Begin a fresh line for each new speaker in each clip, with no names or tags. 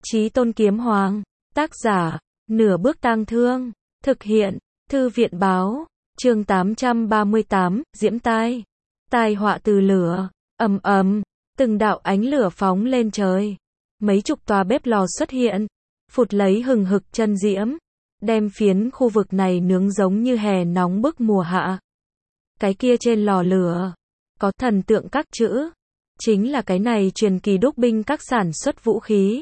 Chí Tôn Kiếm Hoàng. Tác giả, Nửa Bước Tang Thương. Thực hiện, Thư viện Báo. Chương 838, Diễm Tai. Tai họa từ lửa. Ầm ầm, từng đạo ánh lửa phóng lên trời. Mấy chục tòa bếp lò xuất hiện, phụt lấy hừng hực chân diễm, đem phiến khu vực này nướng giống như hè nóng bức mùa hạ. Cái kia trên lò lửa có thần tượng các chữ, chính là cái này truyền kỳ đúc binh các sản xuất vũ khí.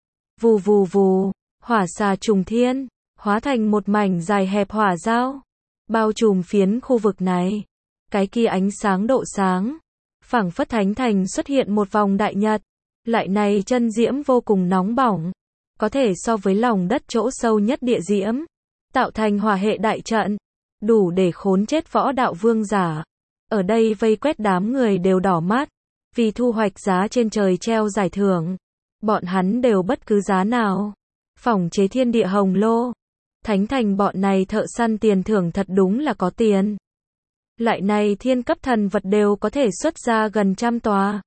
Vù vù vù, hỏa xà trùng thiên, hóa thành một mảnh dài hẹp hỏa dao, bao trùm phiến khu vực này. Cái kia ánh sáng độ sáng, phảng phất thánh thành xuất hiện một vòng đại nhật. Loại này chân diễm vô cùng nóng bỏng, có thể so với lòng đất chỗ sâu nhất địa diễm, tạo thành hỏa hệ đại trận, đủ để khốn chết võ đạo vương giả. Ở đây vây quét đám người đều đỏ mắt, vì thu hoạch giá trên trời treo giải thưởng. Bọn hắn đều bất cứ giá nào. Phỏng chế thiên địa hồng lô. Thánh thành bọn này thợ săn tiền thưởng thật đúng là có tiền. Loại này thiên cấp thần vật đều có thể xuất ra gần 100 tòa.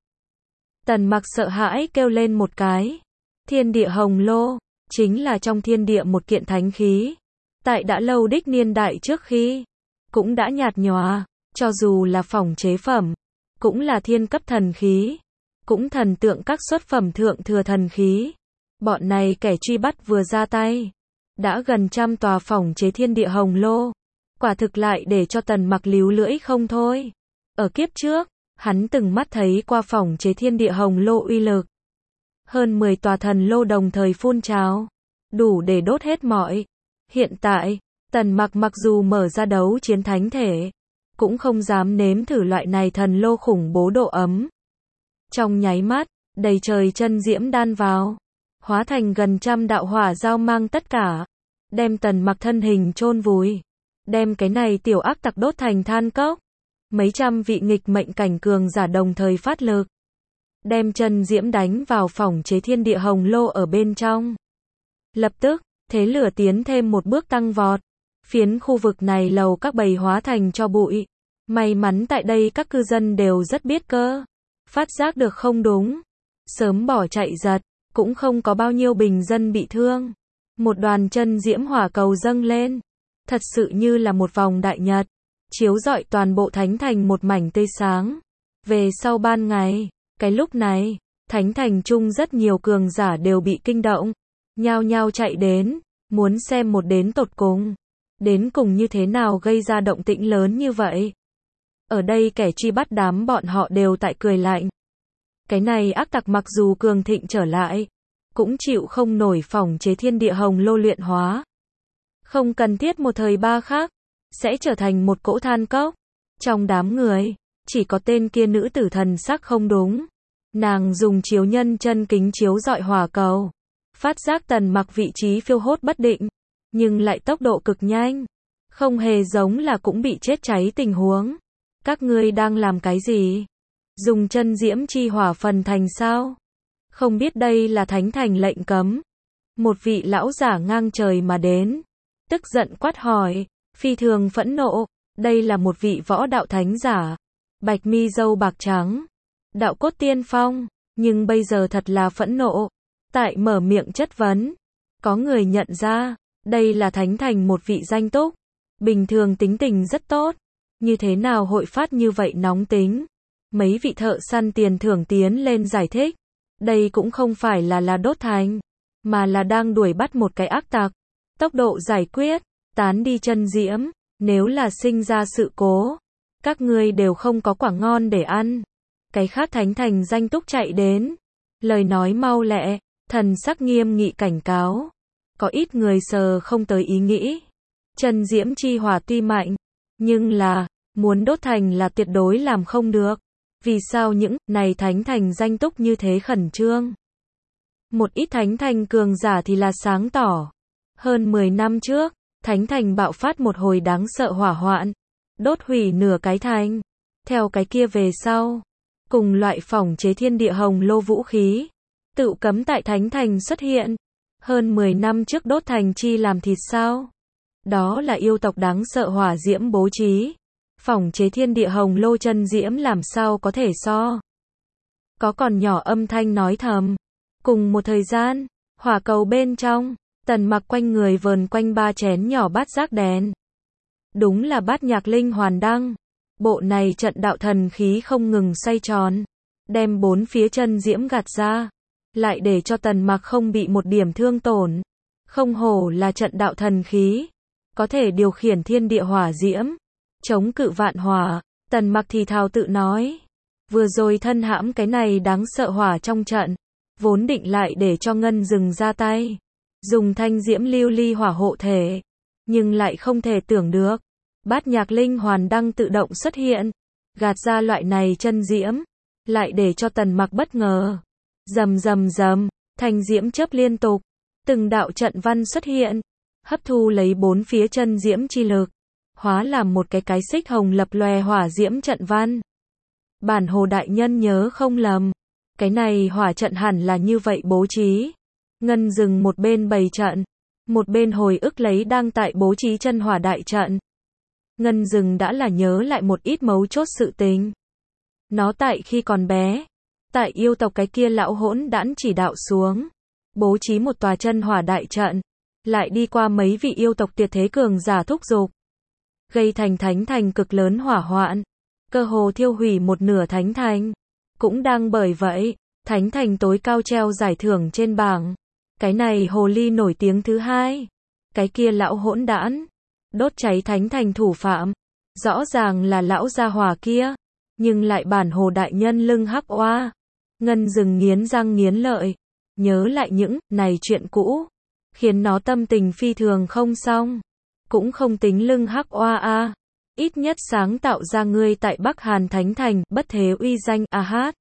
Tần Mặc sợ hãi kêu lên một cái. Thiên địa hồng lô, chính là trong thiên địa một kiện thánh khí. Tại đã lâu đích niên đại trước khi, cũng đã nhạt nhòa, cho dù là phỏng chế phẩm, cũng là thiên cấp thần khí, cũng thần tượng các xuất phẩm thượng thừa thần khí. Bọn này kẻ truy bắt vừa ra tay, đã gần 100 tòa phỏng chế thiên địa hồng lô. Quả thực lại để cho Tần Mặc líu lưỡi không thôi. Ở kiếp trước, hắn từng mắt thấy qua phỏng chế thiên địa hồng lô uy lực. Hơn 10 tòa thần lô đồng thời phun trào, đủ để đốt hết mọi. Hiện tại, Tần Mặc mặc dù mở ra đấu chiến thánh thể, cũng không dám nếm thử loại này thần lô khủng bố độ ấm. Trong nháy mắt, đầy trời chân diễm đan vào, hóa thành gần 100 đạo hỏa giao mang tất cả, đem Tần Mặc thân hình chôn vùi, đem cái này tiểu ác tặc đốt thành than cốc. Mấy trăm vị nghịch mệnh cảnh cường giả đồng thời phát lực, đem chân diễm đánh vào phỏng chế thiên địa hồng lô ở bên trong. Lập tức, thế lửa tiến thêm một bước tăng vọt. Phiến khu vực này lầu các bầy hóa thành cho bụi. May mắn tại đây các cư dân đều rất biết cơ, phát giác được không đúng, sớm bỏ chạy giật, cũng không có bao nhiêu bình dân bị thương. Một đoàn chân diễm hỏa cầu dâng lên, thật sự như là một vòng đại nhật, chiếu rọi toàn bộ thánh thành một mảnh tươi sáng. Về sau ban ngày, cái lúc này, thánh thành chung rất nhiều cường giả đều bị kinh động, nhao nhao chạy đến, muốn xem một đến tột cùng. Đến cùng như thế nào gây ra động tĩnh lớn như vậy? Ở đây kẻ truy bắt đám bọn họ đều tại cười lạnh. Cái này ác tặc mặc dù cường thịnh trở lại, cũng chịu không nổi phỏng chế thiên địa hồng lô luyện hóa. Không cần thiết một thời ba khác, sẽ trở thành một cỗ than cốc. Trong đám người, chỉ có tên kia nữ tử thần sắc không đúng. Nàng dùng chiếu nhân chân kính chiếu dọi hỏa cầu, phát giác Tần Mặc vị trí phiêu hốt bất định, nhưng lại tốc độ cực nhanh, không hề giống là cũng bị chết cháy tình huống. Các ngươi đang làm cái gì? Dùng chân diễm chi hỏa phần thành sao? Không biết đây là thánh thành lệnh cấm. Một vị lão giả ngang trời mà đến, tức giận quát hỏi, phi thường phẫn nộ. Đây là một vị võ đạo thánh giả, bạch mi râu bạc trắng, đạo cốt tiên phong, nhưng bây giờ thật là phẫn nộ. Tại mở miệng chất vấn, có người nhận ra, đây là thánh thành một vị danh túc, bình thường tính tình rất tốt, như thế nào hội phát như vậy nóng tính. Mấy vị thợ săn tiền thưởng tiến lên giải thích, đây cũng không phải là đốt thành, mà là đang đuổi bắt một cái ác tặc. Tốc độ giải quyết, tán đi chân diễm, nếu là sinh ra sự cố, các ngươi đều không có quả ngon để ăn. Cái khác thánh thành danh túc chạy đến, lời nói mau lẹ, thần sắc nghiêm nghị cảnh cáo. Có ít người sờ không tới ý nghĩ. Chân diễm chi hỏa tuy mạnh, nhưng là, muốn đốt thành là tuyệt đối làm không được. Vì sao những này thánh thành danh túc như thế khẩn trương? Một ít thánh thành cường giả thì là sáng tỏ. Hơn 10 năm trước, thánh thành bạo phát một hồi đáng sợ hỏa hoạn, đốt hủy nửa cái thành. Theo cái kia về sau, cùng loại phỏng chế thiên địa hồng lô vũ khí, tự cấm tại thánh thành xuất hiện. Hơn 10 năm trước đốt thành chi làm thịt sao? Đó là yêu tộc đáng sợ hỏa diễm bố trí. Phỏng chế thiên địa hồng lô chân diễm làm sao có thể so? Có còn nhỏ âm thanh nói thầm. Cùng một thời gian, Hỏa cầu bên trong, Tần Mặc quanh người vờn quanh 3 chén nhỏ bát giác đèn. Đúng là bát nhạc linh hoàn đăng. Bộ này trận đạo thần khí không ngừng xoay tròn, đem 4 phía chân diễm gạt ra, lại để cho Tần Mặc không bị một điểm thương tổn. Không hổ là trận đạo thần khí, có thể điều khiển thiên địa hỏa diễm, chống cự vạn hỏa. Tần Mặc thì thào tự nói, vừa rồi thân hãm cái này đáng sợ hỏa trong trận, vốn định lại để cho Ngân Dừng ra tay, dùng thanh diễm lưu ly hỏa hộ thể, nhưng lại không thể tưởng được, bát nhạc linh hoàn đăng tự động xuất hiện, gạt ra loại này chân diễm, lại để cho Tần Mặc bất ngờ. Rầm rầm rầm, thanh diễm chớp liên tục, từng đạo trận văn xuất hiện, hấp thu lấy 4 phía chân diễm chi lực, hóa làm một cái xích hồng lập lòe hỏa diễm trận văn. Bản Hồ đại nhân nhớ không lầm, cái này hỏa trận hẳn là như vậy bố trí. Ngân Dừng một bên bày trận, một bên hồi ức lấy đang tại bố trí chân hỏa đại trận. Ngân Dừng đã là nhớ lại một ít mấu chốt sự tình. Nó tại khi còn bé, tại yêu tộc cái kia lão hỗn đản chỉ đạo xuống, bố trí một tòa chân hỏa đại trận, lại đi qua mấy vị yêu tộc tuyệt thế cường giả thúc giục, gây thành thánh thành cực lớn hỏa hoạn, cơ hồ thiêu hủy một nửa thánh thành. Cũng đang bởi vậy, thánh thành tối cao treo giải thưởng trên bảng. Cái này hồ ly nổi tiếng thứ hai, cái kia lão hỗn đản, đốt cháy thánh thành thủ phạm, rõ ràng là lão gia hỏa kia, nhưng lại bản Hồ đại nhân lưng hắc oa. Ngân Dừng nghiến răng nghiến lợi, nhớ lại những này chuyện cũ, khiến nó tâm tình phi thường không xong. Cũng không tính lưng hắc oa a, ít nhất sáng tạo ra ngươi tại Bắc Hàn Thánh Thành bất thế uy danh a hát.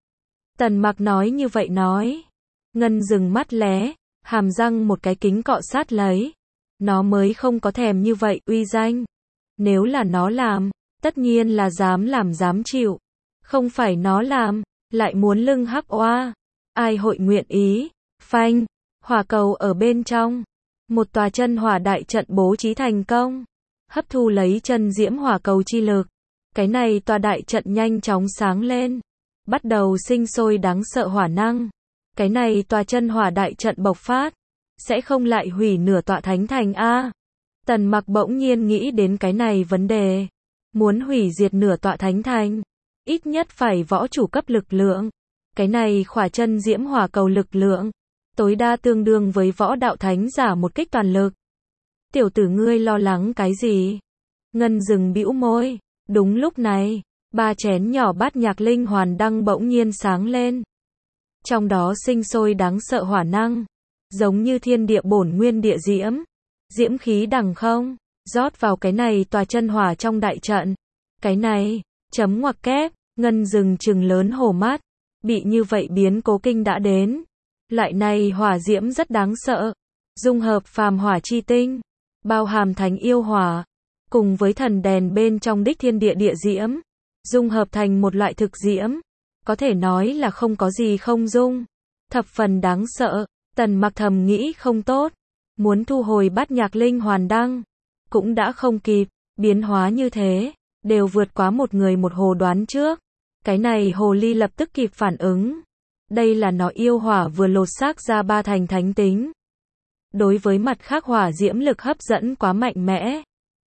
Tần Mặc nói như vậy nói. Ngân Dừng mắt lé, hàm răng một cái kính cọ sát lấy. Nó mới không có thèm như vậy uy danh. Nếu là nó làm, tất nhiên là dám làm dám chịu. Không phải nó làm, lại muốn lưng hắc oa. Ai hội nguyện ý. Phanh, hỏa cầu ở bên trong. Một tòa chân hỏa đại trận bố trí thành công, hấp thu lấy chân diễm hỏa cầu chi lực. Cái này tòa đại trận nhanh chóng sáng lên, bắt đầu sinh sôi đáng sợ hỏa năng. Cái này tòa chân hỏa đại trận bộc phát, sẽ không lại hủy nửa tọa thánh thành a. Tần Mặc bỗng nhiên nghĩ đến cái này vấn đề, muốn hủy diệt nửa tọa thánh thành, ít nhất phải võ chủ cấp lực lượng. Cái này khỏa chân diễm hỏa cầu lực lượng, tối đa tương đương với võ đạo thánh giả một kích toàn lực. Tiểu tử ngươi lo lắng cái gì? Ngân Dừng bĩu môi. Đúng lúc này, 3 chén nhỏ bát nhạc linh hoàn đăng bỗng nhiên sáng lên. Trong đó sinh sôi đáng sợ hỏa năng, giống như thiên địa bổn nguyên địa diễm, diễm khí đằng không, rót vào cái này tòa chân hỏa trong đại trận. Cái này, chấm ngoặc kép, Ngân Dừng trừng lớn hổ mắt, bị như vậy biến cố kinh đã đến. Loại này hỏa diễm rất đáng sợ, dung hợp phàm hỏa chi tinh, bao hàm thánh yêu hỏa, cùng với thần đèn bên trong đích thiên địa địa diễm, dung hợp thành một loại thực diễm, có thể nói là không có gì không dung, thập phần đáng sợ. Tần Mặc thầm nghĩ không tốt, muốn thu hồi bát nhạc linh hoàn đăng, cũng đã không kịp, biến hóa như thế, đều vượt quá một người một hồ đoán trước. Cái này hồ ly lập tức kịp phản ứng. Đây là nó yêu hỏa vừa lột xác ra 3 thành thánh tính. Đối với mặt khác hỏa diễm lực hấp dẫn quá mạnh mẽ,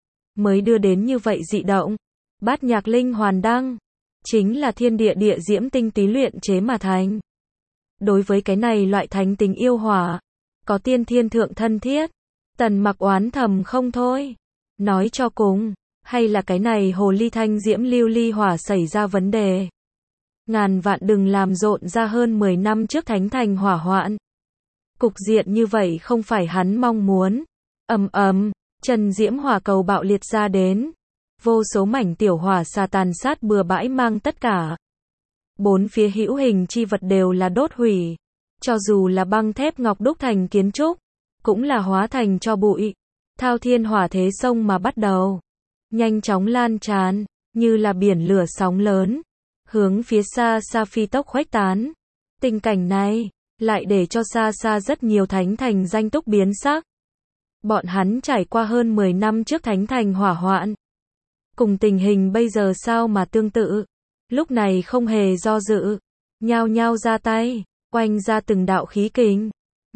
mới đưa đến như vậy dị động. Bát nhạc linh hoàn đăng, chính là thiên địa địa diễm tinh túy luyện chế mà thành. Đối với cái này loại thánh tính yêu hỏa, có tiên thiên thượng thân thiết, Tần Mặc oán thầm không thôi. Nói cho cùng, hay là cái này hồ ly thanh diễm lưu ly hỏa xảy ra vấn đề. Ngàn vạn đừng làm rộn ra hơn 10 năm trước thánh thành hỏa hoạn. Cục diện như vậy không phải hắn mong muốn. Ầm ầm, chân diễm hỏa cầu bạo liệt ra đến. Vô số mảnh tiểu hỏa xà tàn sát bừa bãi mang tất cả. 4 phía hữu hình chi vật đều là đốt hủy. Cho dù là băng thép ngọc đúc thành kiến trúc, cũng là hóa thành cho bụi. Thao thiên hỏa thế sông mà bắt đầu. Nhanh chóng lan tràn, như là biển lửa sóng lớn. Hướng phía xa xa phi tốc khuếch tán. Tình cảnh này, lại để cho xa xa rất nhiều thánh thành danh túc biến sắc. Bọn hắn trải qua hơn 10 năm trước thánh thành hỏa hoạn. Cùng tình hình bây giờ sao mà tương tự. Lúc này không hề do dự, nhao nhao ra tay, oanh ra từng đạo khí kình.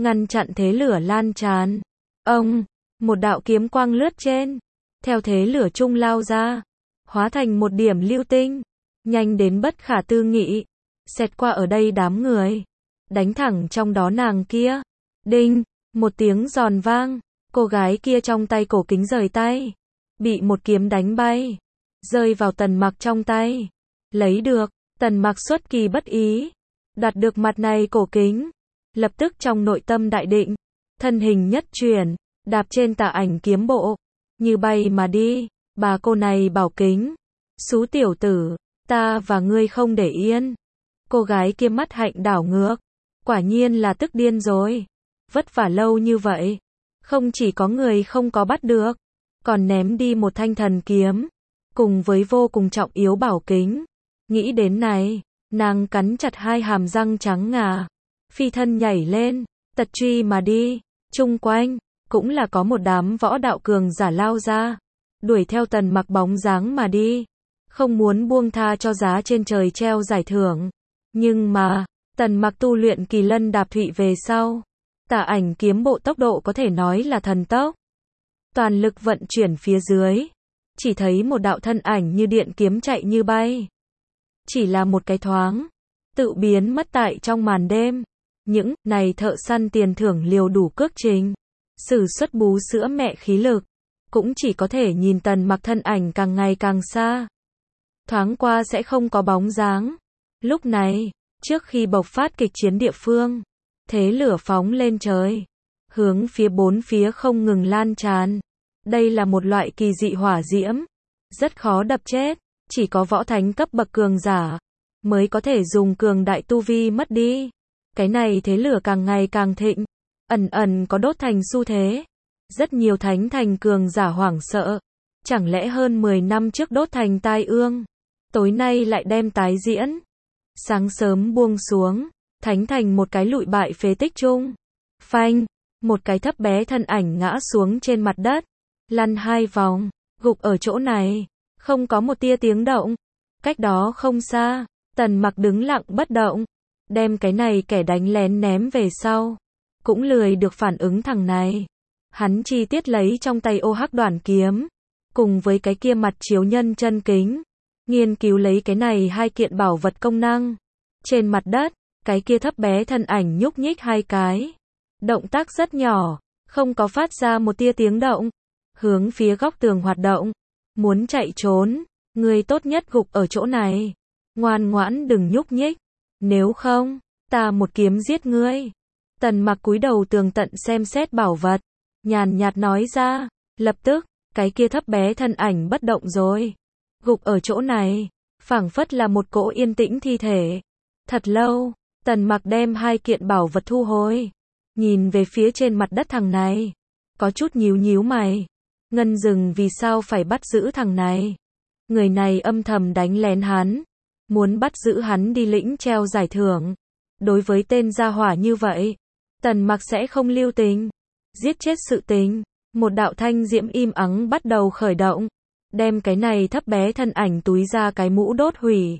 ngăn chặn thế lửa lan tràn. Ông, một đạo kiếm quang lướt trên, theo thế lửa trung lao ra, hóa thành một điểm lưu tinh, nhanh đến bất khả tư nghị, xẹt qua ở đây đám người, đánh thẳng trong đó nàng kia. Đinh, một tiếng giòn vang, cô gái kia trong tay cổ kính rời tay, bị một kiếm đánh bay, rơi vào Tần Mặc trong tay. Lấy được, Tần Mặc xuất kỳ bất ý, đoạt được mặt này cổ kính, lập tức trong nội tâm đại định, thân hình nhất chuyển, đạp trên tà ảnh kiếm bộ, như bay mà đi. Bà cô này bảo kính, xú tiểu tử, ta và ngươi không để yên. Cô gái kia mắt hạnh đảo ngược, quả nhiên là tức điên rồi. Vất vả lâu như vậy, không chỉ có người không có bắt được, còn ném đi một thanh thần kiếm, cùng với vô cùng trọng yếu bảo kính. Nghĩ đến này, nàng cắn chặt hai hàm răng trắng ngà, phi thân nhảy lên, tật truy mà đi. Chung quanh, cũng là có một đám võ đạo cường giả lao ra, đuổi theo Tần Mặc bóng dáng mà đi, không muốn buông tha cho giá trên trời treo giải thưởng. Nhưng mà, Tần Mặc tu luyện Kỳ Lân Đạp Thụy về sau, tà ảnh kiếm bộ tốc độ có thể nói là thần tốc. Toàn lực vận chuyển phía dưới, chỉ thấy một đạo thân ảnh như điện kiếm chạy như bay. Chỉ là một cái thoáng, tự biến mất tại trong màn đêm. Những này thợ săn tiền thưởng liều đủ cước trình, sử xuất bú sữa mẹ khí lực, cũng chỉ có thể nhìn Tần Mặc thân ảnh càng ngày càng xa. Thoáng qua sẽ không có bóng dáng. Lúc này, trước khi bộc phát kịch chiến địa phương, thế lửa phóng lên trời, hướng phía bốn phía không ngừng lan tràn. Đây là một loại kỳ dị hỏa diễm, rất khó đập chết, chỉ có võ thánh cấp bậc cường giả mới có thể dùng cường đại tu vi mất đi. Cái này thế lửa càng ngày càng thịnh, ẩn ẩn có đốt thành xu thế. Rất nhiều thánh thành cường giả hoảng sợ, chẳng lẽ hơn 10 năm trước đốt thành tai ương, tối nay lại đem tái diễn. Sáng sớm buông xuống, thánh thành một cái lụi bại phế tích chung. Phanh, một cái thấp bé thân ảnh ngã xuống trên mặt đất, lăn 2 vòng, gục ở chỗ này, không có một tia tiếng động. Cách đó không xa, Tần Mặc đứng lặng bất động, đem cái này kẻ đánh lén ném về sau, cũng lười được phản ứng thằng này. Hắn chi tiết lấy trong tay ô hắc đoản kiếm, cùng với cái kia mặt chiếu nhân chân kính, nghiên cứu lấy cái này hai kiện bảo vật công năng. Trên mặt đất, cái kia thấp bé thân ảnh nhúc nhích 2 cái, động tác rất nhỏ, không có phát ra một tia tiếng động, hướng phía góc tường hoạt động, muốn chạy trốn. Ngươi tốt nhất gục ở chỗ này, ngoan ngoãn đừng nhúc nhích, nếu không, ta một kiếm giết ngươi. Tần Mặc cúi đầu tường tận xem xét bảo vật, nhàn nhạt nói ra. Lập tức, cái kia thấp bé thân ảnh bất động rồi, gục ở chỗ này, phảng phất là một cỗ yên tĩnh thi thể. Thật lâu, Tần Mặc đem 2 kiện bảo vật thu hồi, nhìn về phía trên mặt đất thằng này, có chút nhíu nhíu mày. Ngân Dừng vì sao phải bắt giữ thằng này? Người này âm thầm đánh lén hắn, muốn bắt giữ hắn đi lĩnh treo giải thưởng. Đối với tên gia hỏa như vậy, Tần Mặc sẽ không lưu tình, giết chết sự tình. Một đạo thanh diễm im ắng bắt đầu khởi động, đem cái này thấp bé thân ảnh túi ra cái mũ đốt hủy,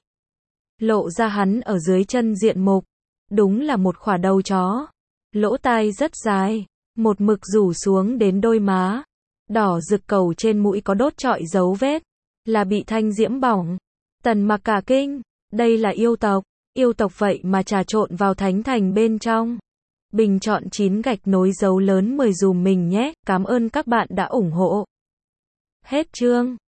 lộ ra hắn ở dưới chân diện mục, đúng là một khỏa đầu chó, lỗ tai rất dài, một mực rủ xuống đến đôi má, đỏ rực cầu trên mũi có đốt trọi dấu vết, là bị thanh diễm bỏng. Tần Mặc cả kinh, đây là yêu tộc vậy mà trà trộn vào thánh thành bên trong. Bình chọn 9 gạch nối dấu lớn 10 dùm mình nhé, cảm ơn các bạn đã ủng hộ. Hết chương.